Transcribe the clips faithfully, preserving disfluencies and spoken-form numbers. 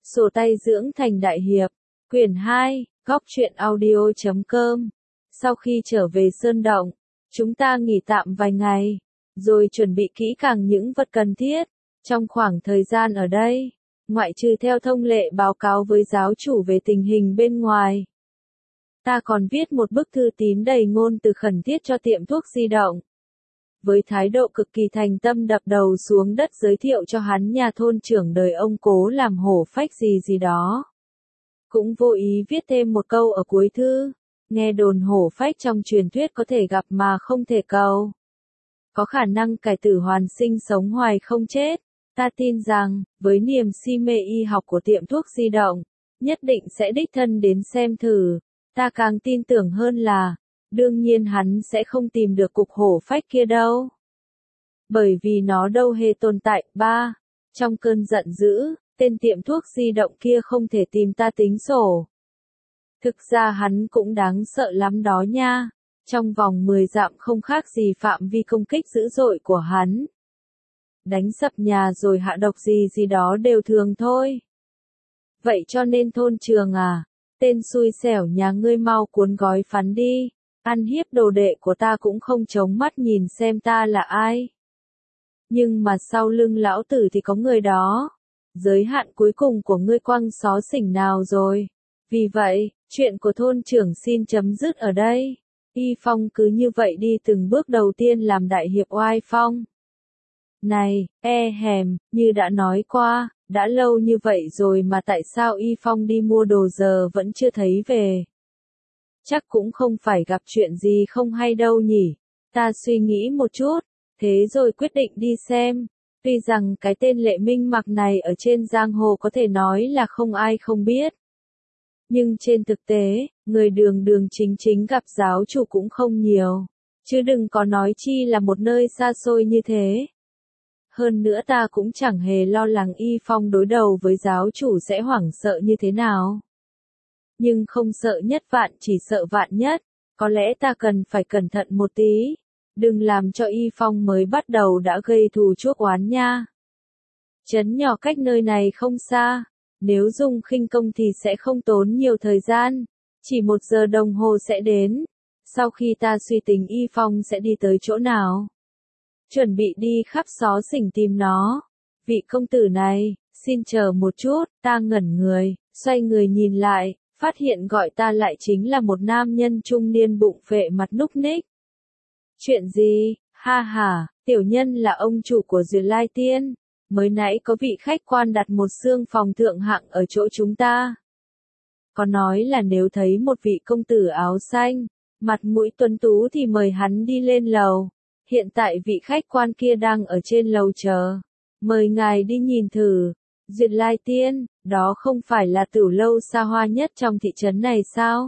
Sổ tay dưỡng thành đại hiệp, quyển hai, góc truyện audio chấm com. Sau khi trở về Sơn Động, chúng ta nghỉ tạm vài ngày, rồi chuẩn bị kỹ càng những vật cần thiết. Trong khoảng thời gian ở đây, ngoại trừ theo thông lệ báo cáo với giáo chủ về tình hình bên ngoài, ta còn viết một bức thư tín đầy ngôn từ khẩn thiết cho tiệm thuốc di động. Với thái độ cực kỳ thành tâm đập đầu xuống đất giới thiệu cho hắn nhà thôn trưởng đời ông cố làm hổ phách gì gì đó. Cũng vô ý viết thêm một câu ở cuối thư, nghe đồn hổ phách trong truyền thuyết có thể gặp mà không thể cầu. Có khả năng cải tử hoàn sinh sống hoài không chết. Ta tin rằng, với niềm si mê y học của tiệm thuốc di động, nhất định sẽ đích thân đến xem thử. Ta càng tin tưởng hơn là, đương nhiên hắn sẽ không tìm được cục hổ phách kia đâu. Bởi vì nó đâu hề tồn tại. Ba. Trong cơn giận dữ, tên tiệm thuốc di động kia không thể tìm ta tính sổ. Thực ra hắn cũng đáng sợ lắm đó nha. Trong vòng mười dặm không khác gì phạm vi công kích dữ dội của hắn. Đánh sập nhà rồi hạ độc gì gì đó đều thường thôi. Vậy cho nên thôn trường à, tên xui xẻo nhà ngươi mau cuốn gói phắn đi. Ăn hiếp đồ đệ của ta cũng không chống mắt nhìn xem ta là ai. Nhưng mà sau lưng lão tử thì có người đó. Giới hạn cuối cùng của ngươi quăng xó xỉnh nào rồi. Vì vậy, chuyện của thôn trưởng xin chấm dứt ở đây. Y Phong cứ như vậy đi từng bước đầu tiên làm đại hiệp oai phong. Này, e hèm, như đã nói qua, đã lâu như vậy rồi mà tại sao Y Phong đi mua đồ giờ vẫn chưa thấy về? Chắc cũng không phải gặp chuyện gì không hay đâu nhỉ. Ta suy nghĩ một chút, thế rồi quyết định đi xem. Tuy rằng cái tên Lệ Minh Mặc này ở trên giang hồ có thể nói là không ai không biết. Nhưng trên thực tế, người đường đường chính chính gặp giáo chủ cũng không nhiều. Chứ đừng có nói chi là một nơi xa xôi như thế. Hơn nữa ta cũng chẳng hề lo lắng Y Phong đối đầu với giáo chủ sẽ hoảng sợ như thế nào. Nhưng không sợ nhất vạn chỉ sợ vạn nhất, có lẽ ta cần phải cẩn thận một tí, đừng làm cho Y Phong mới bắt đầu đã gây thù chuốc oán nha. Trấn nhỏ cách nơi này không xa, nếu dùng khinh công thì sẽ không tốn nhiều thời gian, chỉ một giờ đồng hồ sẽ đến, sau khi ta suy tính Y Phong sẽ đi tới chỗ nào. Chuẩn bị đi khắp xó xỉnh tìm nó. Vị công tử này, xin chờ một chút, ta ngẩn người, xoay người nhìn lại. Phát hiện gọi ta lại chính là một nam nhân trung niên bụng phệ mặt núc ních. Chuyện gì? Ha ha, tiểu nhân là ông chủ của Duyệt Lai Tiên. Mới nãy có vị khách quan đặt một xương phòng thượng hạng ở chỗ chúng ta. Có nói là nếu thấy một vị công tử áo xanh, mặt mũi tuấn tú thì mời hắn đi lên lầu. Hiện tại vị khách quan kia đang ở trên lầu chờ. Mời ngài đi nhìn thử. Duyệt Lai Tiên, đó không phải là tửu lâu xa hoa nhất trong thị trấn này sao?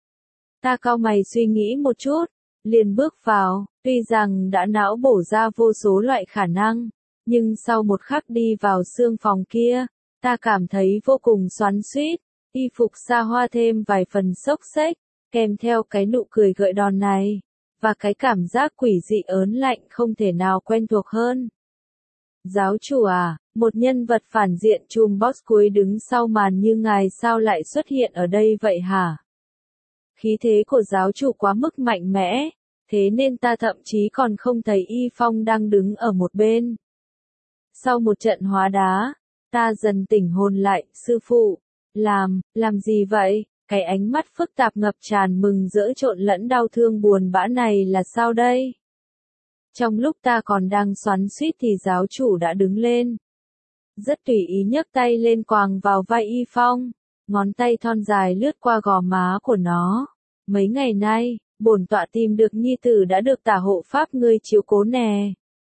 Ta cau mày suy nghĩ một chút, liền bước vào, tuy rằng đã não bổ ra vô số loại khả năng, nhưng sau một khắc đi vào xương phòng kia, ta cảm thấy vô cùng xoắn xuýt, y phục xa hoa thêm vài phần xốc xếch, kèm theo cái nụ cười gợi đòn này, và cái cảm giác quỷ dị ớn lạnh không thể nào quen thuộc hơn. Giáo chủ à, một nhân vật phản diện chùm boss cuối đứng sau màn như ngài sao lại xuất hiện ở đây vậy hả? Khí thế của giáo chủ quá mức mạnh mẽ, thế nên ta thậm chí còn không thấy Y Phong đang đứng ở một bên. Sau một trận hóa đá, ta dần tỉnh hồn lại, sư phụ, làm, làm gì vậy? Cái ánh mắt phức tạp ngập tràn mừng rỡ trộn lẫn đau thương buồn bã này là sao đây? Trong lúc ta còn đang xoắn xuýt thì giáo chủ đã đứng lên. Rất tùy ý nhấc tay lên quàng vào vai Y Phong, ngón tay thon dài lướt qua gò má của nó. Mấy ngày nay, bổn tọa tìm được nhi tử đã được tả hộ pháp ngươi chiếu cố nè.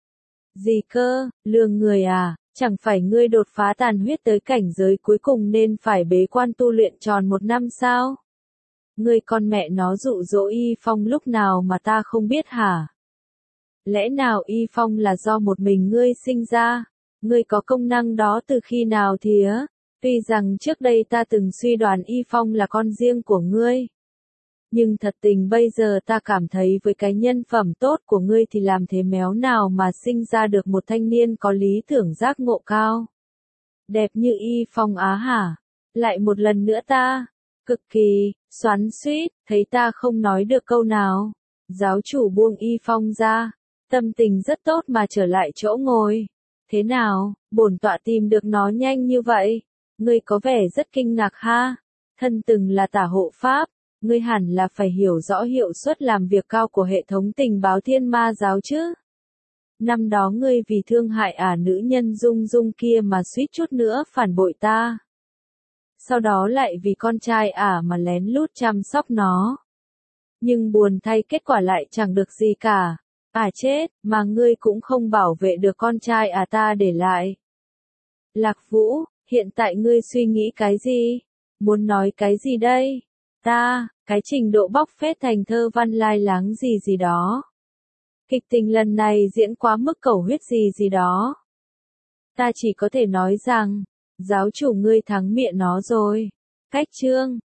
Gì cơ, lường người à, chẳng phải ngươi đột phá tàn huyết tới cảnh giới cuối cùng nên phải bế quan tu luyện tròn một năm sao? Ngươi con mẹ nó dụ dỗ Y Phong lúc nào mà ta không biết hả? Lẽ nào Y Phong là do một mình ngươi sinh ra? Ngươi có công năng đó từ khi nào thía? Tuy rằng trước đây ta từng suy đoán Y Phong là con riêng của ngươi. Nhưng thật tình bây giờ ta cảm thấy với cái nhân phẩm tốt của ngươi thì làm thế méo nào mà sinh ra được một thanh niên có lý tưởng giác ngộ cao. Đẹp như Y Phong á hả? Lại một lần nữa ta. Cực kỳ, xoắn xuýt, thấy ta không nói được câu nào. Giáo chủ buông Y Phong ra. Tâm tình rất tốt mà trở lại chỗ ngồi. Thế nào, bổn tọa tìm được nó nhanh như vậy? Ngươi có vẻ rất kinh ngạc ha? Thân từng là tả hộ pháp. Ngươi hẳn là phải hiểu rõ hiệu suất làm việc cao của hệ thống tình báo thiên ma giáo chứ? Năm đó ngươi vì thương hại ả nữ nhân Dung Dung kia mà suýt chút nữa phản bội ta. Sau đó lại vì con trai ả mà lén lút chăm sóc nó. Nhưng buồn thay kết quả lại chẳng được gì cả. Ả chết, mà ngươi cũng không bảo vệ được con trai ả ta để lại. Lạc Vũ, hiện tại ngươi suy nghĩ cái gì? Muốn nói cái gì đây? Ta, cái trình độ bóc phét thành thơ văn lai láng gì gì đó. Kịch tình lần này diễn quá mức cầu huyết gì gì đó. Ta chỉ có thể nói rằng, giáo chủ ngươi thắng miệng nó rồi. Cách chương